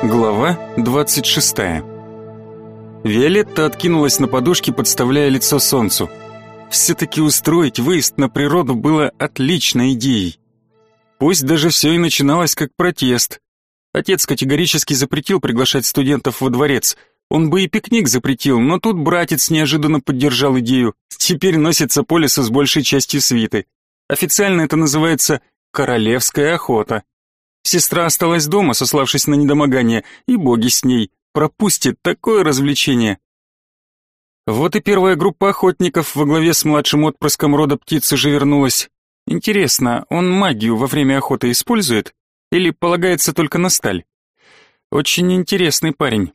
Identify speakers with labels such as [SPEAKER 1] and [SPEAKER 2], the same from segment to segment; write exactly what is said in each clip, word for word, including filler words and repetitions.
[SPEAKER 1] Глава двадцать шестая. Виолетта откинулась на подушке, подставляя лицо солнцу. Все-таки устроить выезд на природу было отличной идеей. Пусть даже все и начиналось как протест. Отец категорически запретил приглашать студентов во дворец. Он бы и пикник запретил, но тут братец неожиданно поддержал идею. Теперь носится по лесу с большей частью свиты. Официально это называется «королевская охота». Сестра осталась дома, сославшись на недомогание, и боги с ней. Пропустит такое развлечение. Вот и первая группа охотников во главе с младшим отпрыском рода птиц уже вернулась. Интересно, он магию во время охоты использует? Или полагается только на сталь? Очень интересный парень.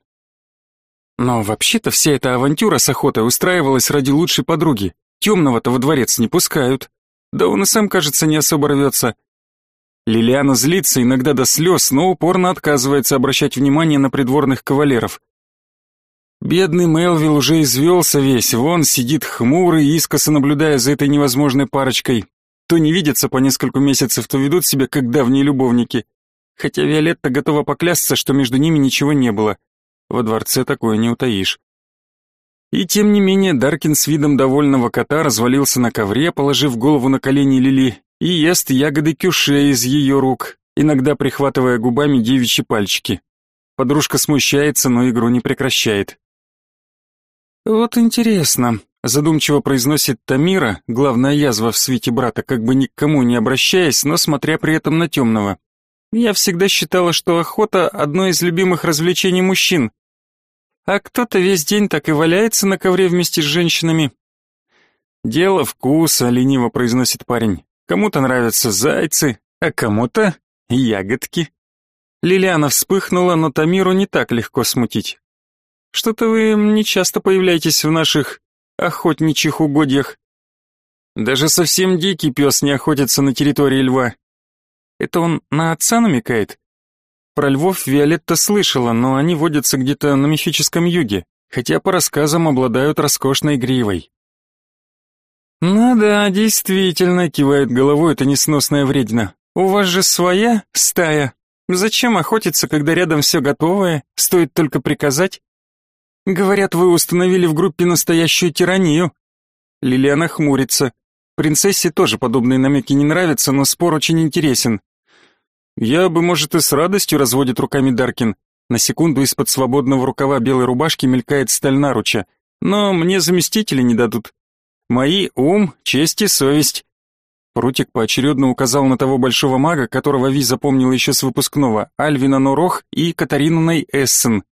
[SPEAKER 1] Но вообще-то вся эта авантюра с охотой устраивалась ради лучшей подруги. Темного-то во дворец не пускают. Да он и сам, кажется, не особо рвется. Лилиана злится иногда до слез, но упорно отказывается обращать внимание на придворных кавалеров. Бедный Мелвилл уже извелся весь, вон сидит хмурый, искоса наблюдая за этой невозможной парочкой. То не видятся по нескольку месяцев, то ведут себя как давние любовники. Хотя Виолетта готова поклясться, что между ними ничего не было. Во дворце такое не утаишь. И тем не менее Даркин с видом довольного кота развалился на ковре, положив голову на колени Лили, и ест ягоды кюше из ее рук, иногда прихватывая губами девичьи пальчики. Подружка смущается, но игру не прекращает. «Вот интересно», — задумчиво произносит Тамира, главная язва в свите брата, как бы ни к кому не обращаясь, но смотря при этом на темного. «Я всегда считала, что охота — одно из любимых развлечений мужчин. А кто-то весь день так и валяется на ковре вместе с женщинами». «Дело вкуса», — лениво произносит парень. «Кому-то нравятся зайцы, а кому-то ягодки». Лилиана вспыхнула, но Тамиру не так легко смутить. «Что-то вы не часто появляетесь в наших охотничьих угодьях. Даже совсем дикий пес не охотится на территории льва». Это он на отца намекает? Про львов Виолетта слышала, но они водятся где-то на мифическом юге, хотя по рассказам обладают роскошной гривой. «Ну да, действительно», — кивает головой эта несносная вредина. «У вас же своя стая. Зачем охотиться, когда рядом все готовое, стоит только приказать? Говорят, вы установили в группе настоящую тиранию». Лилиана хмурится. Принцессе тоже подобные намеки не нравятся, но спор очень интересен. «Я бы, может, и с радостью», — разводит руками Даркин. На секунду из-под свободного рукава белой рубашки мелькает сталь наруча. «Но мне заместители не дадут. Мои ум, честь и совесть». Прутик поочередно указал на того большого мага, которого Ви запомнила еще с выпускного, Альвина Норох и Катарину Ней-Эссен.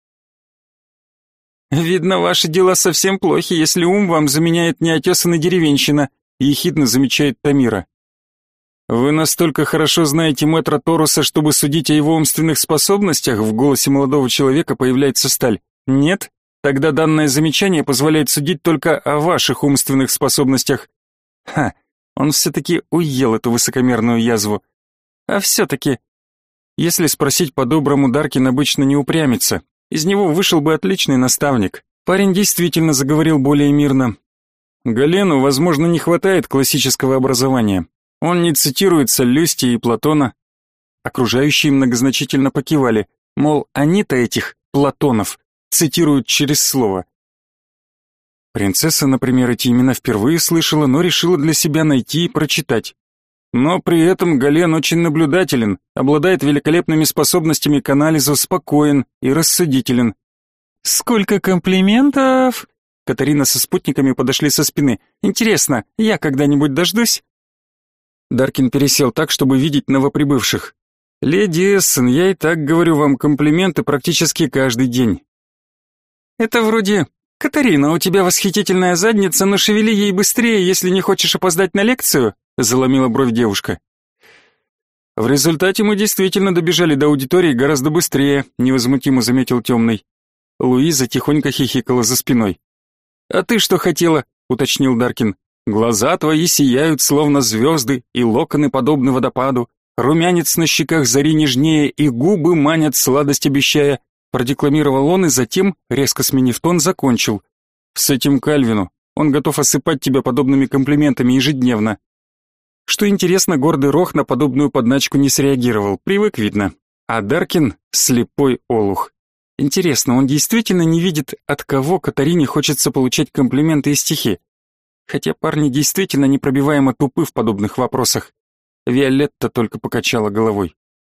[SPEAKER 1] «Видно, ваши дела совсем плохи, если ум вам заменяет неотесанный деревенщина», — ехидно замечает Тамира. «Вы настолько хорошо знаете мэтра Торуса, чтобы судить о его умственных способностях?» В голосе молодого человека появляется сталь. «Нет? Тогда данное замечание позволяет судить только о ваших умственных способностях». Ха, он все-таки уел эту высокомерную язву. А все-таки, если спросить по-доброму, Даркин обычно не упрямится. Из него вышел бы отличный наставник. Парень действительно заговорил более мирно. Галену, возможно, не хватает классического образования. Он не цитирует Соллюстия и Платона. Окружающие многозначительно покивали, мол, они-то этих Платонов цитируют через слово. Принцесса, например, эти имена впервые слышала, но решила для себя найти и прочитать. Но при этом Гален очень наблюдателен, обладает великолепными способностями к анализу, спокоен и рассудителен. «Сколько комплиментов!» Катарина со спутниками подошли со спины. «Интересно, я когда-нибудь дождусь?» Даркин пересел так, чтобы видеть новоприбывших. «Леди Эссен, я и так говорю вам комплименты практически каждый день». «Это вроде: Катарина, у тебя восхитительная задница, но шевели ей быстрее, если не хочешь опоздать на лекцию», заломила бровь девушка. «В результате мы действительно добежали до аудитории гораздо быстрее», невозмутимо заметил темный. Луиза тихонько хихикала за спиной. «А ты что хотела?» уточнил Даркин. «Глаза твои сияют, словно звезды, и локоны подобны водопаду. Румянец на щеках зари нежнее, и губы манят, сладость обещая», продекламировал он и затем, резко сменив тон, закончил. «С этим Кальвину. Он готов осыпать тебя подобными комплиментами ежедневно». Что интересно, гордый Рох на подобную подначку не среагировал, привык, видно. а Даркин — слепой олух. Интересно, он действительно не видит, от кого Катарине хочется получать комплименты и стихи? Хотя парни действительно непробиваемо тупы в подобных вопросах. Виолетта только покачала головой.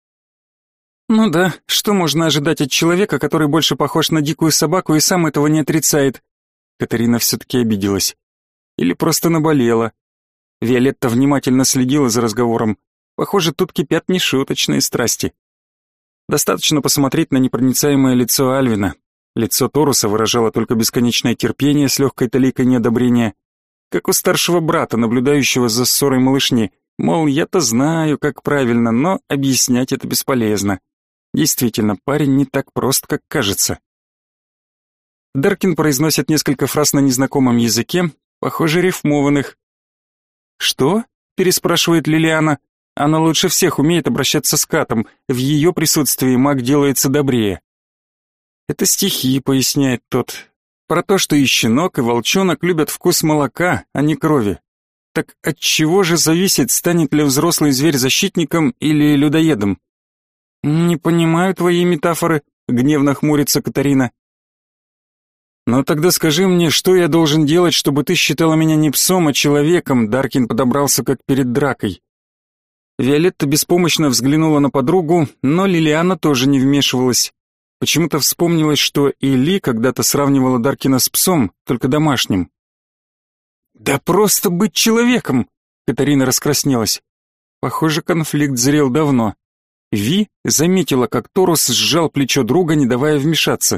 [SPEAKER 1] Ну да, что можно ожидать от человека, который больше похож на дикую собаку и сам этого не отрицает? Катарина все-таки обиделась. Или просто наболела. Виолетта внимательно следила за разговором. Похоже, тут кипят нешуточные страсти. Достаточно посмотреть на непроницаемое лицо Альвина. Лицо Торуса выражало только бесконечное терпение с легкой толикой неодобрения, как у старшего брата, наблюдающего за ссорой малышни. Мол, я-то знаю, как правильно, но объяснять это бесполезно. Действительно, парень не так прост, как кажется. Даркин произносит несколько фраз на незнакомом языке, похоже, рифмованных. «Что?» — переспрашивает Лилиана. Она лучше всех умеет обращаться с Катом, в ее присутствии маг делается добрее. «Это стихи», — поясняет тот, про то, что и щенок, и волчонок любят вкус молока, а не крови. Так от чего же зависит, станет ли взрослый зверь защитником или людоедом? «Не понимаю твои метафоры», — гневно хмурится Катарина. «Но тогда скажи мне, что я должен делать, чтобы ты считала меня не псом, а человеком?» Даркин подобрался как перед дракой. Виолетта беспомощно взглянула на подругу, но Лилиана тоже не вмешивалась. Почему-то вспомнилось, что и Ли когда-то сравнивала Даркина с псом, только домашним. «Да просто быть человеком!» — Катарина раскраснелась. Похоже, конфликт зрел давно. Ви заметила, как Торус сжал плечо друга, не давая вмешаться.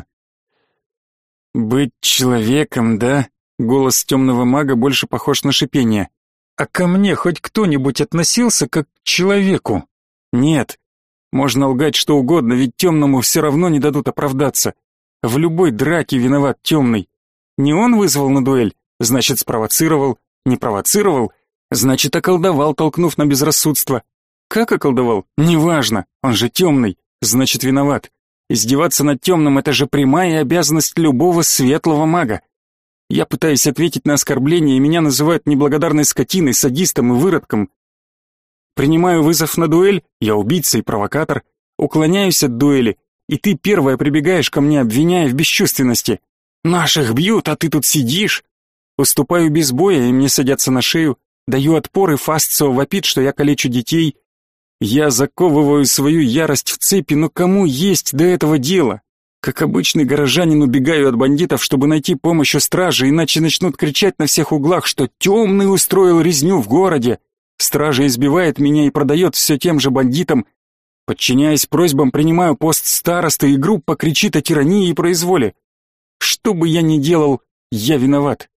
[SPEAKER 1] «Быть человеком, да?» — голос темного мага больше похож на шипение. «А ко мне хоть кто-нибудь относился как к человеку?» «Нет. Можно лгать что угодно, ведь темному все равно не дадут оправдаться. В любой драке виноват темный. Не он вызвал на дуэль, значит, спровоцировал. Не провоцировал, значит, околдовал, толкнув на безрассудство. Как околдовал? Неважно, он же темный, значит, виноват. Издеваться над темным — это же прямая обязанность любого светлого мага. Я пытаюсь ответить на оскорбление, и меня называют неблагодарной скотиной, садистом и выродком. Принимаю вызов на дуэль, я убийца и провокатор. Уклоняюсь от дуэли, и ты первая прибегаешь ко мне, обвиняя в бесчувственности. Наших бьют, а ты тут сидишь. Уступаю без боя, и мне садятся на шею. Даю отпор, и Фастсо вопит, что я калечу детей. Я заковываю свою ярость в цепи, но кому есть до этого дело? Как обычный горожанин убегаю от бандитов, чтобы найти помощь у стражи, иначе начнут кричать на всех углах, что темный устроил резню в городе. Стража избивает меня и продает все тем же бандитам. Подчиняясь просьбам, принимаю пост старосты, и группа кричит о тирании и произволе. Что бы я ни делал, я виноват.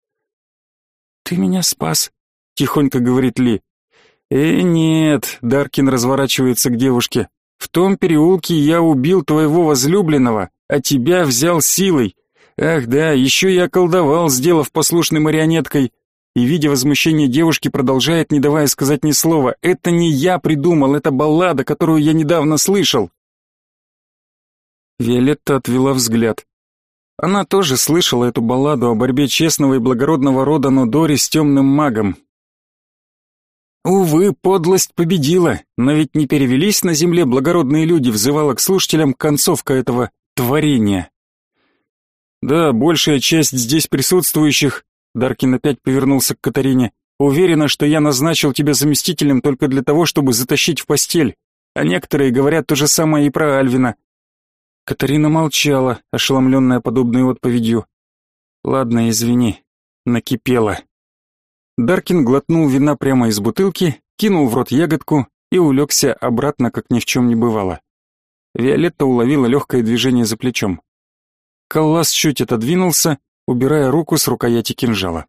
[SPEAKER 1] «Ты меня спас», — тихонько говорит Ли. «Э, нет», — Даркин разворачивается к девушке. «В том переулке я убил твоего возлюбленного, а тебя взял силой. Ах да, еще я околдовал, сделав послушной марионеткой». И, видя возмущение девушки, продолжает, не давая сказать ни слова. «Это не я придумал, это баллада, которую я недавно слышал». Виолетта отвела взгляд. Она тоже слышала эту балладу о борьбе честного и благородного рода Нодори с темным магом. Увы, подлость победила, но ведь не перевелись на земле благородные люди, взывала к слушателям концовка этого творения. Да, большая часть здесь присутствующих, Даркин опять повернулся к Катарине, уверена, что я назначил тебя заместителем только для того, чтобы затащить в постель, а некоторые говорят то же самое и про Альвина. Катарина молчала, ошеломленная подобной отповедью. Ладно, извини, накипела. Даркин глотнул вина прямо из бутылки, кинул в рот ягодку и улегся обратно, как ни в чем не бывало. Виолетта уловила легкое движение за плечом. Каллас чуть отодвинулся, убирая руку с рукояти кинжала.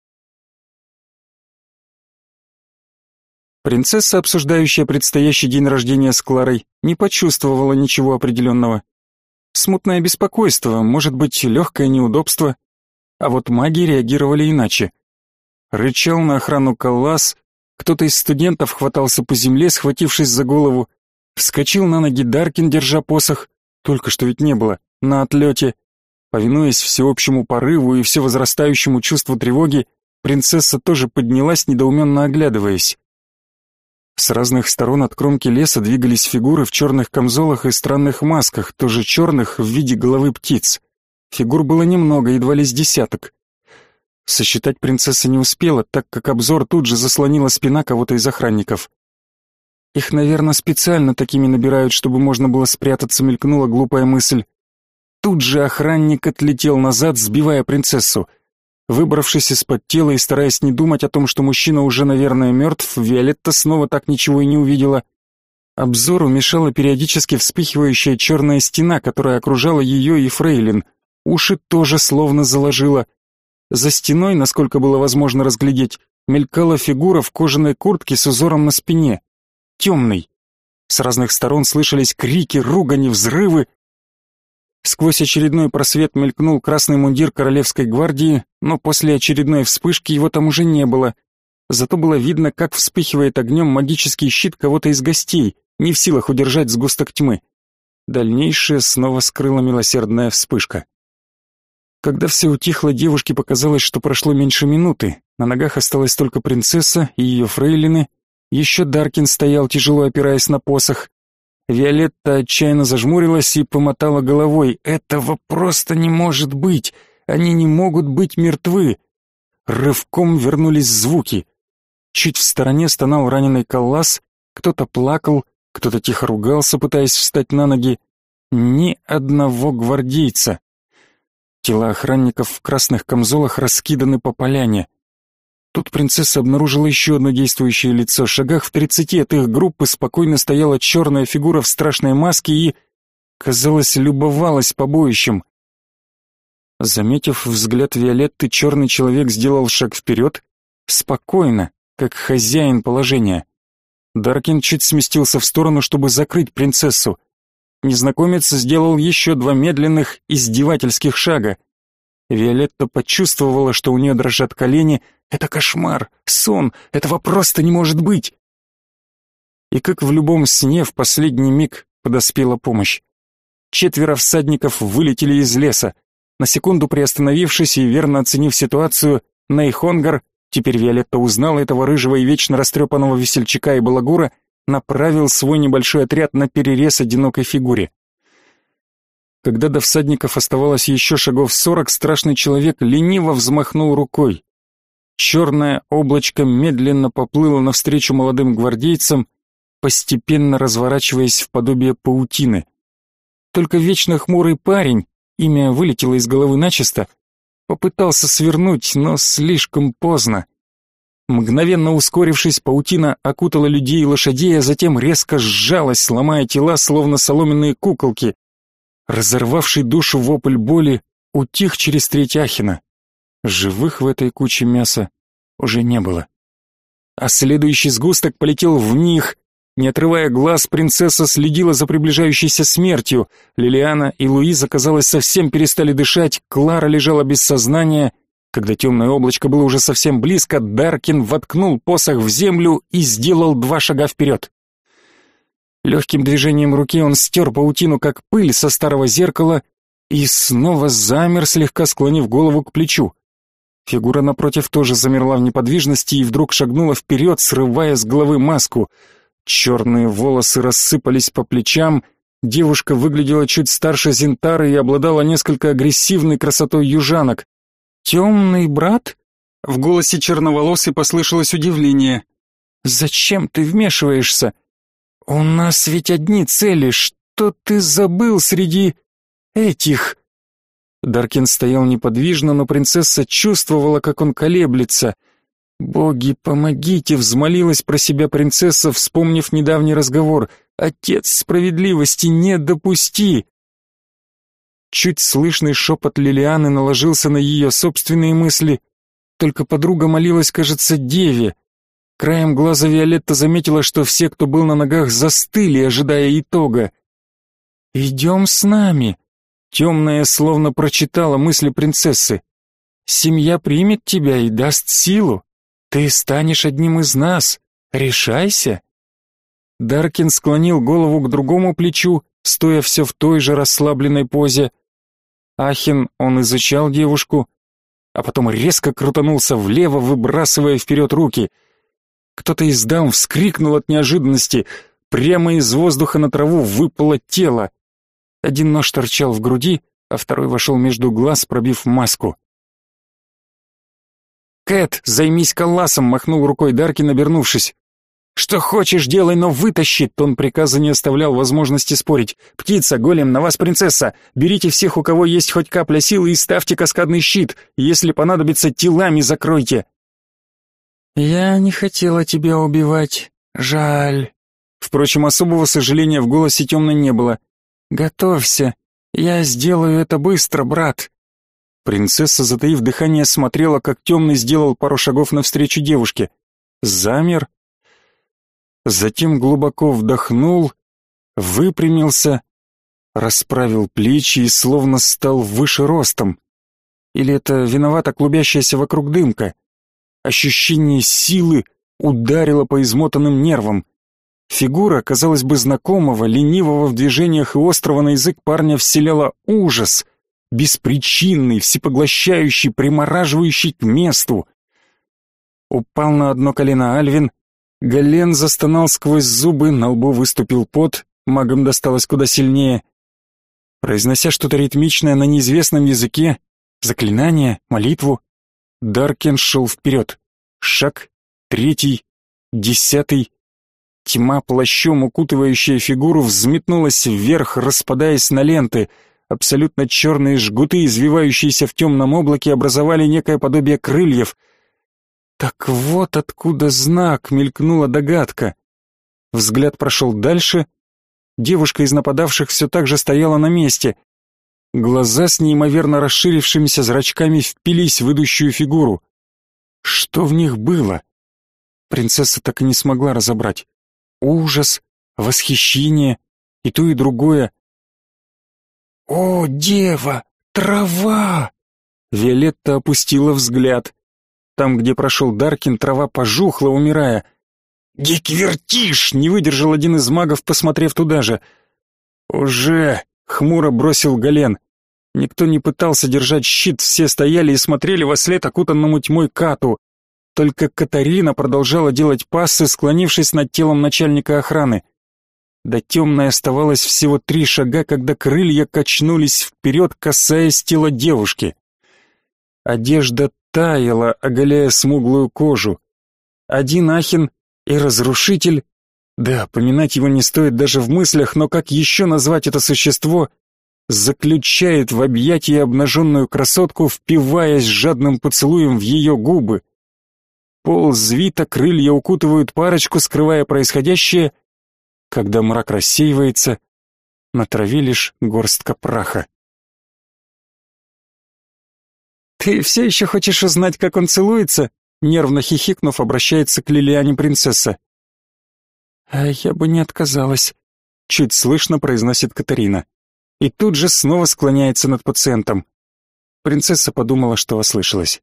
[SPEAKER 1] Принцесса, обсуждающая предстоящий день рождения с Кларой, не почувствовала ничего определенного. Смутное беспокойство, может быть, легкое неудобство. А вот маги реагировали иначе. Рычал на охрану Каллас, кто-то из студентов хватался по земле, схватившись за голову. Вскочил на ноги Даркин, держа посох, только что ведь не было, на отлете. Повинуясь всеобщему порыву и всевозрастающему чувству тревоги, принцесса тоже поднялась, недоуменно оглядываясь. С разных сторон от кромки леса двигались фигуры в черных камзолах и странных масках, тоже черных в виде головы птиц. Фигур было немного, едва ли с десяток. Сосчитать принцесса не успела, так как обзор тут же заслонила спина кого-то из охранников. Их, наверное, специально такими набирают, чтобы можно было спрятаться, мелькнула глупая мысль. Тут же охранник отлетел назад, сбивая принцессу. Выбравшись из-под тела и стараясь не думать о том, что мужчина уже, наверное, мертв, Виолетта снова так ничего и не увидела. Обзору мешала периодически вспыхивающая черная стена, которая окружала ее и фрейлин. Уши тоже словно заложила. За стеной, насколько было возможно разглядеть, мелькала фигура в кожаной куртке с узором на спине. Темный. С разных сторон слышались крики, ругани, взрывы. Сквозь очередной просвет мелькнул красный мундир Королевской гвардии, но после очередной вспышки его там уже не было. Зато было видно, как вспыхивает огнем магический щит кого-то из гостей, не в силах удержать сгусток тьмы. Дальнейшее снова скрыла милосердная вспышка. Когда все утихло, девушке показалось, что прошло меньше минуты. На ногах осталась только принцесса и ее фрейлины. Еще Даркин стоял, тяжело опираясь на посох. Виолетта отчаянно зажмурилась и помотала головой. «Этого просто не может быть! Они не могут быть мертвы!» Рывком вернулись звуки. Чуть в стороне стонал раненый Каллас, кто-то плакал, кто-то тихо ругался, пытаясь встать на ноги. Ни одного гвардейца. Тела охранников в красных камзолах раскиданы по поляне. Тут принцесса обнаружила еще одно действующее лицо. В шагах в тридцати от их группы спокойно стояла черная фигура в страшной маске и, казалось, любовалась побоищем. Заметив взгляд Виолетты, черный человек сделал шаг вперед, спокойно, как хозяин положения. Даркин чуть сместился в сторону, чтобы закрыть принцессу. Незнакомец сделал еще два медленных, издевательских шага. Виолетта почувствовала, что у нее дрожат колени. Это кошмар, сон, этого просто не может быть. И как в любом сне, в последний миг подоспела помощь. Четверо всадников вылетели из леса. На секунду приостановившись и верно оценив ситуацию, Нейхонгар, теперь Виолетта узнала этого рыжего и вечно растрепанного весельчака и балагура, направил свой небольшой отряд на перерез одинокой фигуре. Когда до всадников оставалось еще шагов сорок, страшный человек лениво взмахнул рукой. Черное облачко медленно поплыло навстречу молодым гвардейцам, постепенно разворачиваясь в подобие паутины. Только вечно хмурый парень, имя вылетело из головы начисто, попытался свернуть, но слишком поздно. Мгновенно ускорившись, паутина окутала людей и лошадей, а затем резко сжалась, ломая тела, словно соломенные куколки. Разорвавший душу вопль боли утих через треть Ахина. Живых в этой куче мяса уже не было. А следующий сгусток полетел в них. Не отрывая глаз, принцесса следила за приближающейся смертью. Лилиана и Луиза, казалось, совсем перестали дышать, Клара лежала без сознания. Когда темное облачко было уже совсем близко, Даркин воткнул посох в землю и сделал два шага вперед. Легким движением руки он стер паутину, как пыль со старого зеркала, и снова замер, слегка склонив голову к плечу. Фигура напротив тоже замерла в неподвижности и вдруг шагнула вперед, срывая с головы маску. Черные волосы рассыпались по плечам, девушка выглядела чуть старше Зентары и обладала несколько агрессивной красотой южанок. «Темный брат?» В голосе черноволосой послышалось удивление. «Зачем ты вмешиваешься? У нас ведь одни цели, что ты забыл среди этих?» Даркин стоял неподвижно, но принцесса чувствовала, как он колеблется. «Боги, помогите!» — взмолилась про себя принцесса, вспомнив недавний разговор. «Отец справедливости, не допусти!» Чуть слышный шепот Лилианы наложился на ее собственные мысли. Только подруга молилась, кажется, деве. Краем глаза Виолетта заметила, что все, кто был на ногах, застыли, ожидая итога. «Идем с нами!» Темная словно прочитала мысли принцессы. «Семья примет тебя и даст силу. Ты станешь одним из нас. Решайся!» Даркин склонил голову к другому плечу, стоя все в той же расслабленной позе. Ахин, он изучал девушку, а потом резко крутанулся влево, выбрасывая вперед руки. Кто-то из дам вскрикнул от неожиданности. Прямо из воздуха на траву выпало тело. Один нож торчал в груди, а второй вошел между глаз, пробив маску. «Кэт, займись Калласом!» — махнул рукой Даркин, обернувшись. «Что хочешь, делай, но вытащи!» Тон приказа не оставлял возможности спорить. «Птица, голем, на вас принцесса! Берите всех, у кого есть хоть капля силы, и ставьте каскадный щит! Если понадобится, телами закройте!» «Я не хотела тебя убивать. Жаль». Впрочем, особого сожаления в голосе темной не было. «Готовься. Я сделаю это быстро, брат». Принцесса, затаив дыхание, смотрела, как темный сделал пару шагов навстречу девушке. Замер. Затем глубоко вдохнул, выпрямился, расправил плечи и словно стал выше ростом. Или это виновата клубящаяся вокруг дымка? Ощущение силы ударило по измотанным нервам. Фигура, казалось бы, знакомого, ленивого в движениях и острого на язык парня вселяла ужас, беспричинный, всепоглощающий, примораживающий к месту. Упал на одно колено Альвин. Гален застонал сквозь зубы, на лбу выступил пот, магам досталось куда сильнее. Произнося что-то ритмичное на неизвестном языке, заклинание, молитву, Даркен шел вперед. Шаг, третий, десятый. Тьма, плащом укутывающая фигуру, взметнулась вверх, распадаясь на ленты. Абсолютно черные жгуты, извивающиеся в темном облаке, образовали некое подобие крыльев. «Так вот откуда знак!» — мелькнула догадка. Взгляд прошел дальше. Девушка из нападавших все так же стояла на месте. Глаза с неимоверно расширившимися зрачками впились в идущую фигуру. Что в них было? Принцесса так и не смогла разобрать. Ужас, восхищение и то, и другое. «О, дева! Трава!» Виолетта опустила взгляд. Там, где прошел Даркин, трава пожухла, умирая. «Геквертиш!» — не выдержал один из магов, посмотрев туда же. «Уже!» — хмуро бросил Гален. Никто не пытался держать щит, все стояли и смотрели вослед окутанному тьмой Кату. Только Катарина продолжала делать пассы, склонившись над телом начальника охраны. До темной оставалось всего три шага, когда крылья качнулись вперед, касаясь тела девушки. Одежда таяла, оголяя смуглую кожу. Один Ахин и разрушитель, да, поминать его не стоит даже в мыслях, но как еще назвать это существо, заключает в объятии обнаженную красотку, впиваясь жадным поцелуем в ее губы. Пол звита, крылья укутывают парочку, скрывая происходящее. Когда мрак рассеивается, на траве лишь горстка праха. «Ты все еще хочешь узнать, как он целуется?» Нервно хихикнув, обращается к Лилиане принцесса. «А я бы не отказалась», — чуть слышно произносит Катарина. И тут же снова склоняется над пациентом. Принцесса подумала, что ослышалась.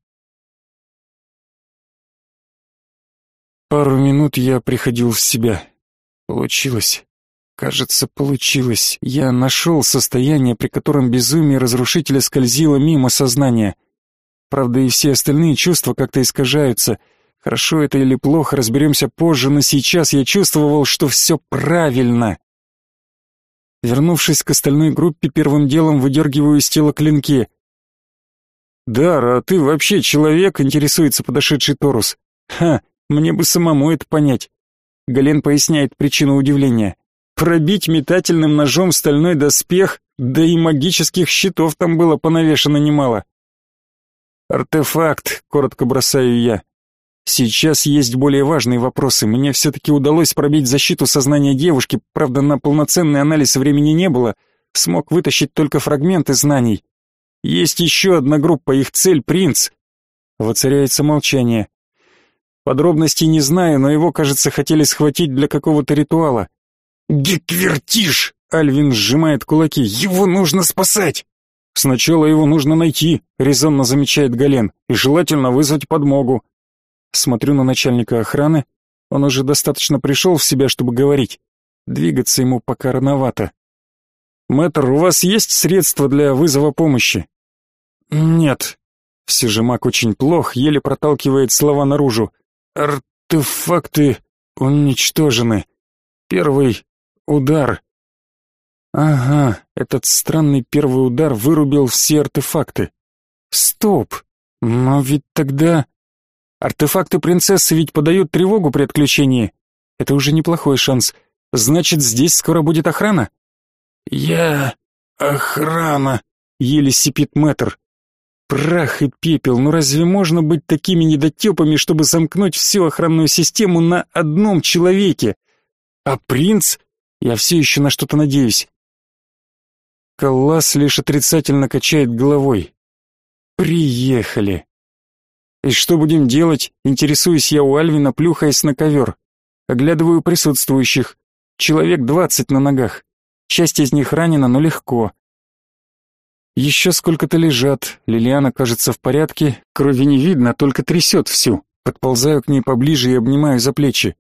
[SPEAKER 1] Пару минут я приходил в себя. Получилось. Кажется, получилось. Я нашел состояние, при котором безумие разрушителя скользило мимо сознания. Правда, и все остальные чувства как-то искажаются. Хорошо это или плохо, разберемся позже, но сейчас я чувствовал, что все правильно. Вернувшись к остальной группе, первым делом выдергиваю из тела клинки. «Дара, а ты вообще человек?» — интересуется подошедший Торус. «Ха, мне бы самому это понять». Гален поясняет причину удивления. Пробить метательным ножом стальной доспех, да и магических щитов там было понавешено немало. «Артефакт», — коротко бросаю я. Сейчас есть более важные вопросы. Мне все-таки удалось пробить защиту сознания девушки, правда, на полноценный анализ времени не было. Смог вытащить только фрагменты знаний. Есть еще одна группа, их цель — принц. Воцаряется молчание. Подробностей не знаю, но его, кажется, хотели схватить для какого-то ритуала. «Геквертиш!» — Альвин сжимает кулаки. «Его нужно спасать!» «Сначала его нужно найти», — резонно замечает Гален, «и желательно вызвать подмогу». Смотрю на начальника охраны. Он уже достаточно пришел в себя, чтобы говорить. Двигаться ему пока рановато. «Мэтр, у вас есть средства для вызова помощи?» «Нет». Все же маг очень плох, еле проталкивает слова наружу. Артефакты уничтожены. Первый удар. Ага, этот странный первый удар вырубил все артефакты. Стоп! Но ведь тогда... Артефакты принцессы ведь подают тревогу при отключении. Это уже неплохой шанс. Значит, здесь скоро будет охрана? Я... охрана... еле сипит мэтр. Прах и пепел, ну разве можно быть такими недотепами, чтобы замкнуть всю охранную систему на одном человеке? А принц? Я все еще на что-то надеюсь. Коллас лишь отрицательно качает головой. Приехали. И что будем делать? Интересуюсь я у Альвина, плюхаясь на ковер. Оглядываю присутствующих. Человек двадцать на ногах. Часть из них ранена, но легко. Еще сколько-то лежат. Лилиана, кажется, в порядке. Крови не видно, только трясет всю. Подползаю к ней поближе и обнимаю за плечи.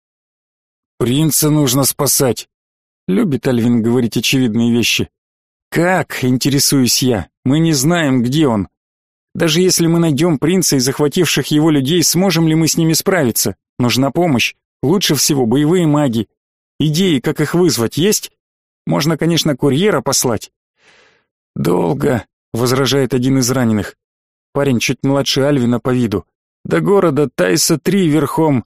[SPEAKER 1] «Принца нужно спасать!» Любит Альвин говорить очевидные вещи. «Как?» — интересуюсь я. «Мы не знаем, где он. Даже если мы найдем принца и захвативших его людей, сможем ли мы с ними справиться? Нужна помощь. Лучше всего боевые маги. Идеи, как их вызвать, есть? Можно, конечно, курьера послать». «Долго», — возражает один из раненых. Парень чуть младше Альвина по виду. «До города Тайса-три верхом».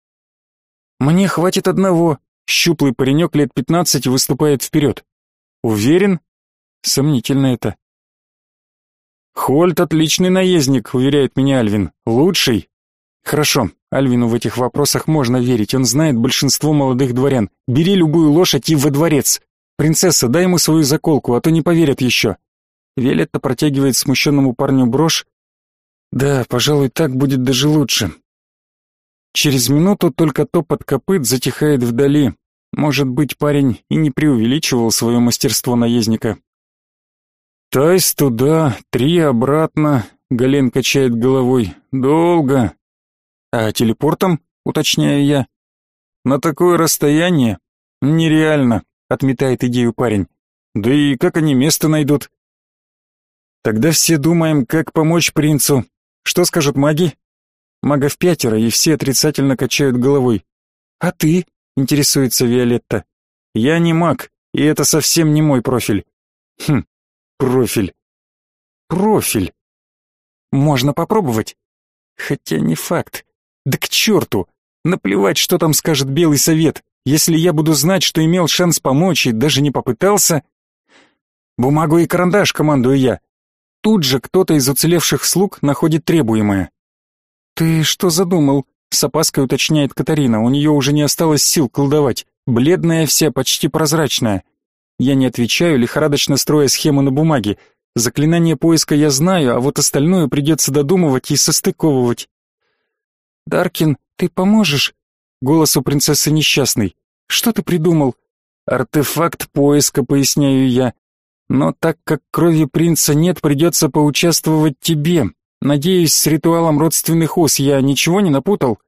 [SPEAKER 1] «Мне хватит одного», — щуплый паренек лет пятнадцать выступает вперед. «Уверен?» Сомнительно это. «Хольт отличный наездник», — уверяет меня Альвин. «Лучший». «Хорошо, Альвину в этих вопросах можно верить, он знает большинство молодых дворян. Бери любую лошадь и во дворец. Принцесса, дай ему свою заколку, а то не поверят еще». Виолетта протягивает смущенному парню брошь. «Да, пожалуй, так будет даже лучше». Через минуту только топот копыт затихает вдали. Может быть, парень и не преувеличивал свое мастерство наездника. «Тайс туда, три обратно», — Гален качает головой. «Долго». «А телепортом?» — уточняю я. «На такое расстояние? Нереально», — отметает идею парень. «Да и как они место найдут?» «Тогда все думаем, как помочь принцу. Что скажут маги?» Магов пятеро, и все отрицательно качают головой. «А ты?» — интересуется Виолетта. «Я не маг, и это совсем не мой профиль». «Хм, профиль. Профиль. Можно попробовать. Хотя не факт. Да к черту! Наплевать, что там скажет Белый Совет. Если я буду знать, что имел шанс помочь и даже не попытался...» «Бумагу и карандаш», — командую я. Тут же кто-то из уцелевших слуг находит требуемое. «Ты что задумал?» — с опаской уточняет Катарина. У нее уже не осталось сил колдовать. Бледная вся, почти прозрачная. Я не отвечаю, лихорадочно строя схему на бумаге. Заклинание поиска я знаю, а вот остальное придется додумывать и состыковывать. «Даркин, ты поможешь?» Голос у принцессы несчастный. «Что ты придумал?» «Артефакт поиска», поясняю я. «Но так как крови принца нет, придется поучаствовать тебе. Надеюсь, с ритуалом родственных уз я ничего не напутал?»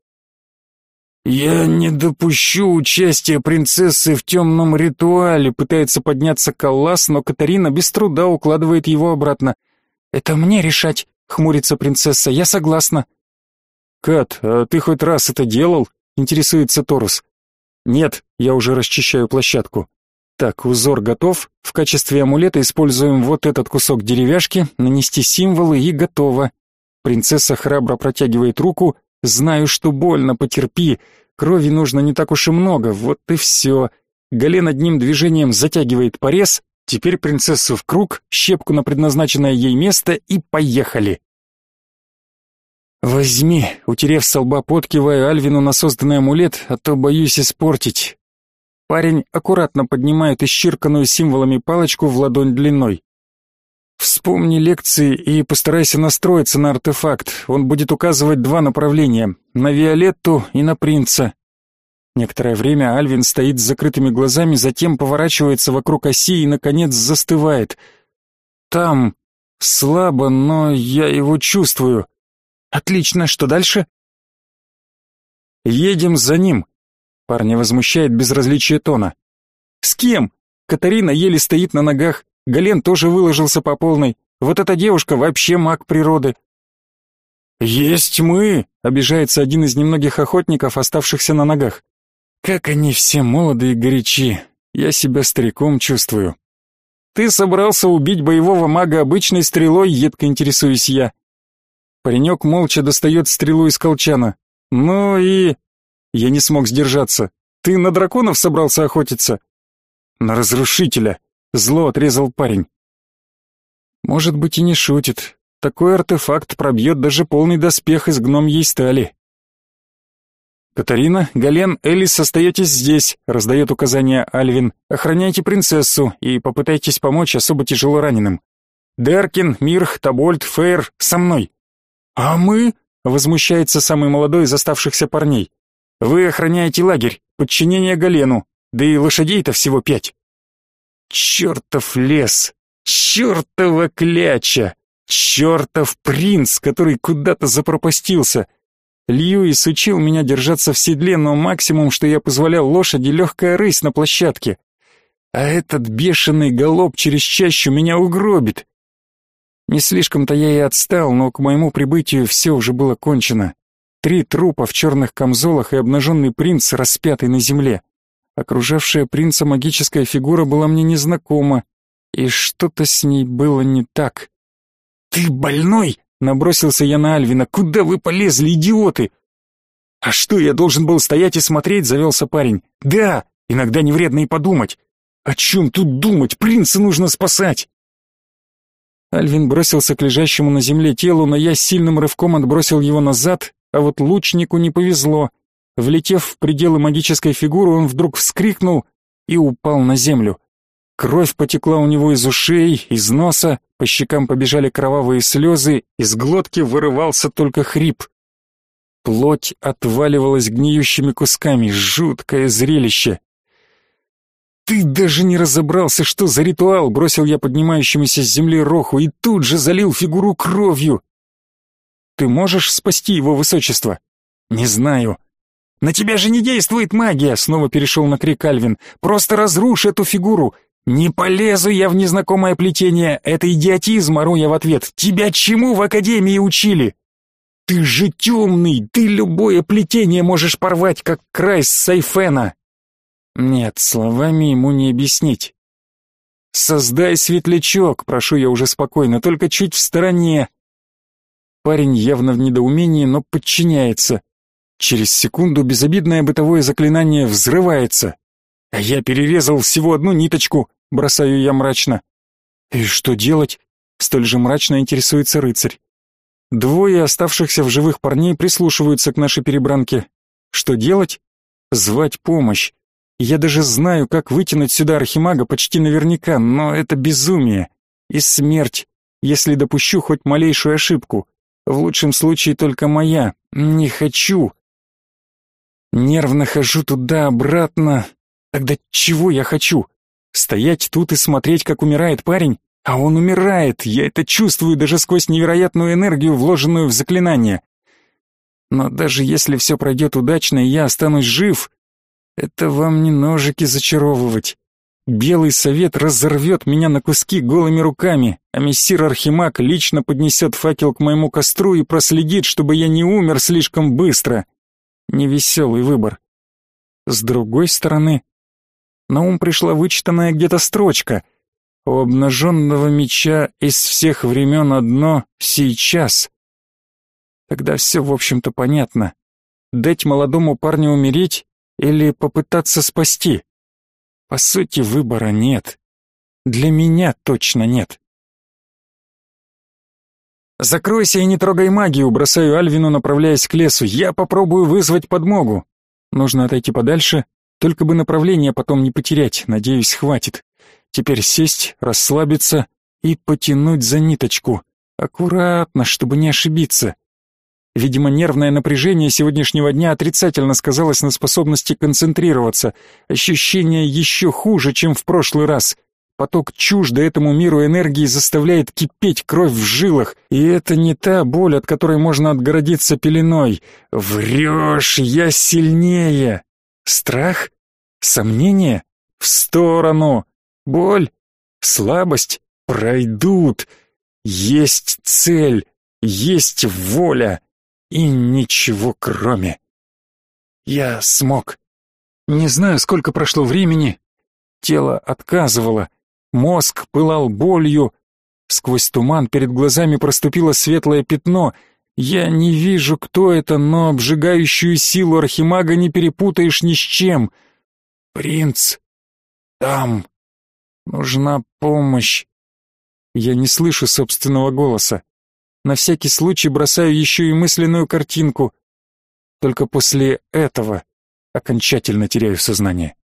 [SPEAKER 1] «Я не допущу участия принцессы в темном ритуале», пытается подняться Коллас, но Катарина без труда укладывает его обратно. «Это мне решать», — хмурится принцесса, — «я согласна». «Кат, а ты хоть раз это делал?» — интересуется Торус. «Нет, я уже расчищаю площадку». Так, узор готов. В качестве амулета используем вот этот кусок деревяшки, нанести символы и готово. Принцесса храбро протягивает руку. Знаю, что больно, потерпи. Крови нужно не так уж и много, вот и все. Гален одним движением затягивает порез. Теперь принцессу в круг, щепку на предназначенное ей место и поехали. «Возьми», — утерев со лба пот, киваю Альвину на созданный амулет, а то боюсь испортить. Парень аккуратно поднимает исчерканную символами палочку в ладонь длиной. «Вспомни лекции и постарайся настроиться на артефакт. Он будет указывать два направления — на Виолетту и на принца». Некоторое время Альвин стоит с закрытыми глазами, затем поворачивается вокруг оси и, наконец, застывает. «Там слабо, но я его чувствую». «Отлично, что дальше?» «Едем за ним». Парня возмущает безразличие тона. «С кем?» Катарина еле стоит на ногах. Гален тоже выложился по полной. Вот эта девушка вообще маг природы. «Есть мы!» — обижается один из немногих охотников, оставшихся на ногах. «Как они все молоды и горячи! Я себя стариком чувствую». «Ты собрался убить боевого мага обычной стрелой?» — едко интересуюсь я. Паренек молча достает стрелу из колчана. «Ну и...» Я не смог сдержаться. «Ты на драконов собрался охотиться?» «На разрушителя!» — зло отрезал парень. «Может быть, и не шутит. Такой артефакт пробьет даже полный доспех из гномьей стали». «Катарина, Гален, Элис, остаетесь здесь», — раздает указания Альвин. «Охраняйте принцессу и попытайтесь помочь особо тяжело раненым. Деркин, Мирх, Табольд, Фейр, со мной». «А мы?» — возмущается самый молодой из оставшихся парней. «Вы охраняете лагерь, подчинение Галену, да и лошадей-то всего пять». «Чертов лес! Чертова кляча! Чертов принц, который куда-то запропастился!» Льюис учил меня держаться в седле, но максимум, что я позволял лошади, легкая рысь на площадке. А этот бешеный галоп через чащу меня угробит. Не слишком-то я и отстал, но к моему прибытию все уже было кончено. Три трупа в черных камзолах и обнаженный принц, распятый на земле. Окружавшая принца магическая фигура была мне незнакома, и что-то с ней было не так. «Ты больной?» — набросился я на Альвина. «Куда вы полезли, идиоты?» «А что, я должен был стоять и смотреть?» — завелся парень. «Да, иногда не вредно и подумать. О чем тут думать? Принца нужно спасать!» Альвин бросился к лежащему на земле телу, но я сильным рывком отбросил его назад, а вот лучнику не повезло. Влетев в пределы магической фигуры, он вдруг вскрикнул и упал на землю. Кровь потекла у него из ушей, из носа, по щекам побежали кровавые слезы, из глотки вырывался только хрип. Плоть отваливалась гниющими кусками, жуткое зрелище. «Ты даже не разобрался, что за ритуал!» — бросил я поднимающемуся с земли Роху и тут же залил фигуру кровью. «Ты можешь спасти его высочество?» «Не знаю». «На тебя же не действует магия!» — снова перешел на крик Альвин. «Просто разрушь эту фигуру!» «Не полезу я в незнакомое плетение! Это идиотизм!» — ору я в ответ. «Тебя чему в академии учили?» «Ты же темный! Ты любое плетение можешь порвать, как край с Сайфена!» Нет, словами ему не объяснить. «Создай светлячок!» — прошу я уже спокойно, только чуть в стороне. Парень явно в недоумении, но подчиняется. Через секунду безобидное бытовое заклинание взрывается. А я перерезал всего одну ниточку, бросаю я мрачно. И что делать? Столь же мрачно интересуется рыцарь. Двое оставшихся в живых парней прислушиваются к нашей перебранке. Что делать? Звать помощь. Я даже знаю, как вытянуть сюда архимага почти наверняка, но это безумие. И смерть, если допущу хоть малейшую ошибку. В лучшем случае только моя. Не хочу. Нервно хожу туда-обратно. Тогда чего я хочу? Стоять тут и смотреть, как умирает парень? А он умирает, я это чувствую даже сквозь невероятную энергию, вложенную в заклинание. Но даже если все пройдет удачно и я останусь жив, это вам не ножики зачаровывать. Белый совет разорвет меня на куски голыми руками, а мессир Архимаг лично поднесет факел к моему костру и проследит, чтобы я не умер слишком быстро. Невеселый выбор. С другой стороны, на ум пришла вычитанная где-то строчка. У обнаженного меча из всех времен одно сейчас. Тогда все, в общем-то, понятно. Дать молодому парню умереть или попытаться спасти? По сути, выбора нет. Для меня точно нет. «Закройся и не трогай магию», — бросаю Альвину, направляясь к лесу. «Я попробую вызвать подмогу». Нужно отойти подальше, только бы направление потом не потерять, надеюсь, хватит. Теперь сесть, расслабиться и потянуть за ниточку. Аккуратно, чтобы не ошибиться. Видимо, нервное напряжение сегодняшнего дня отрицательно сказалось на способности концентрироваться. Ощущение еще хуже, чем в прошлый раз. Поток чуждой этому миру энергии заставляет кипеть кровь в жилах, и это не та боль, от которой можно отгородиться пеленой. Врешь, я сильнее. Страх? Сомнение? В сторону. Боль? Слабость? Пройдут. Есть цель, есть воля. И ничего кроме. Я смог. Не знаю, сколько прошло времени. Тело отказывало. Мозг пылал болью. Сквозь туман перед глазами проступило светлое пятно. Я не вижу, кто это, но обжигающую силу архимага не перепутаешь ни с чем. Принц, там нужна помощь. Я не слышу собственного голоса. На всякий случай бросаю еще и мысленную картинку. Только после этого окончательно теряю сознание.